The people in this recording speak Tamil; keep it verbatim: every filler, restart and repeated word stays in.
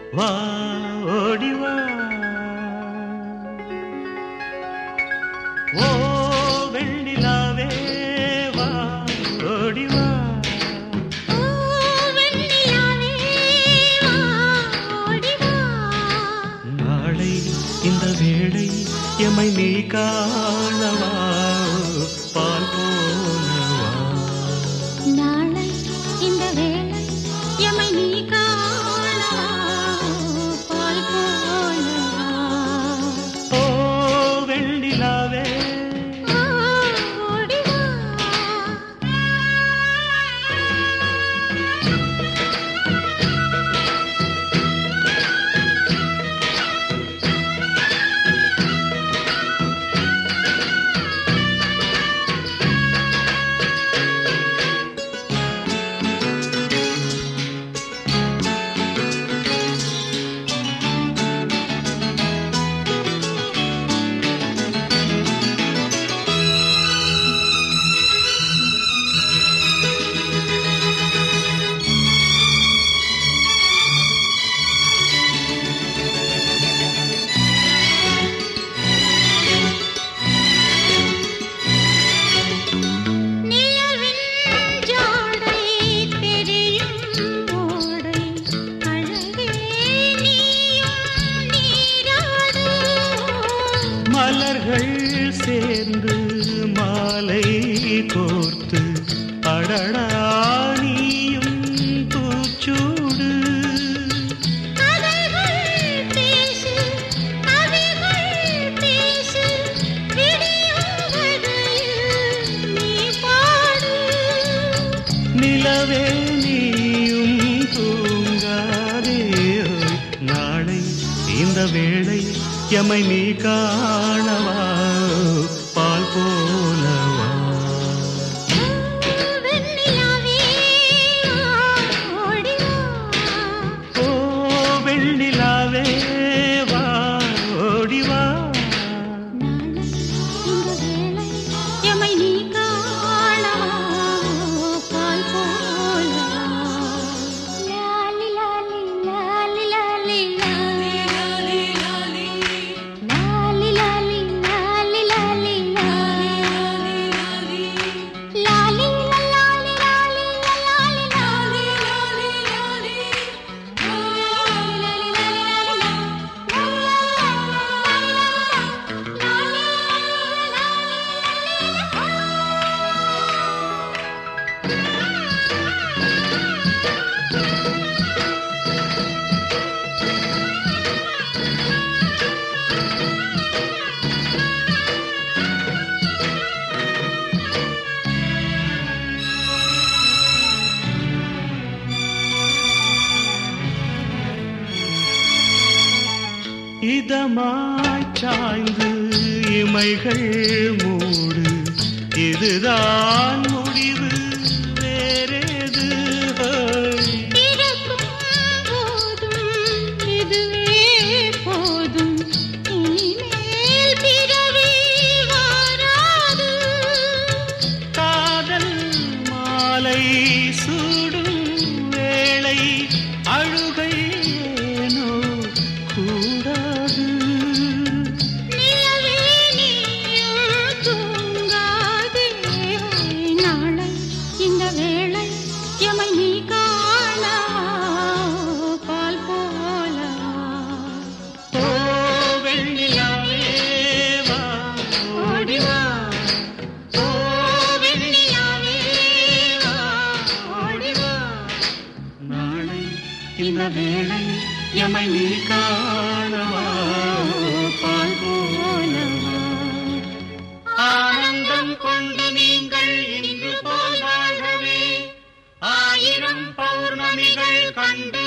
வா ஓடிவா ஓ வெண்ணிலாவே வா ஓடிவா நாளை இந்த வேளை எமை நீ காணவா பால் போனவா நாளை இந்த வேளை எமை நீ காணவா பால் போனவா ஓ வெண்ணிலாவே ஓடிவா மலர்கள் சேர்ந்து மாலை கோர்த்து அடடா நீயும் பூச்சூடு நிலவே நீயும் தூங்காதே நாளை இந்த வேளை எமை நீ காணவா பால் போலவா ஓ வெண்ணிலாவே வா ஓடிவா எமை நீ காணவா பால் போலவா லாலி லாலி லாலி லாலி லாலி லாலி லாலி லாலி லாலி லாலி லாலி லாலி இதமாய் சாய்ந்து இமைகள் மூடு இதுதான் முடிவு வேறேது பிறக்கும் போதும் இதுவே போதும் இனிமேல் பிறவி வாராது காதல் மாலை சூடும் வேளை அழுகை ஏனோ கூடாது நிலவே நீயும் தூங்காதே நாளை இந்த வேளை எமை நீ காணவா பால் போலவா ஓ வெண்ணிலாவே வா ஓடிவா ஓ வெண்ணிலாவே வா ஓடிவா நாளை இந்த வேளை எமை நீ காணவா பால் போலவா ஆனந்தம் கொண்டு நீங்கள் இன்று போல் வாழ்கவே ஆயிரம் பௌர்ணமிகள் கண்டு